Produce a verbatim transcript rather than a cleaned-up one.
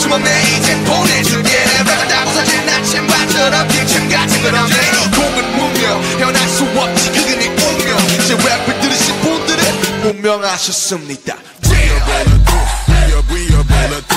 하지만 내 이젠 보내줄게 내가 다 부서진 나침반처럼 빙창 같은 건 없네 이 곡은 무명 헤어날 수 없지 그게 네 운명 제 랩을 들으신 분들은 무명하셨습니다. We are bulletproof, we are, we are bulletproof.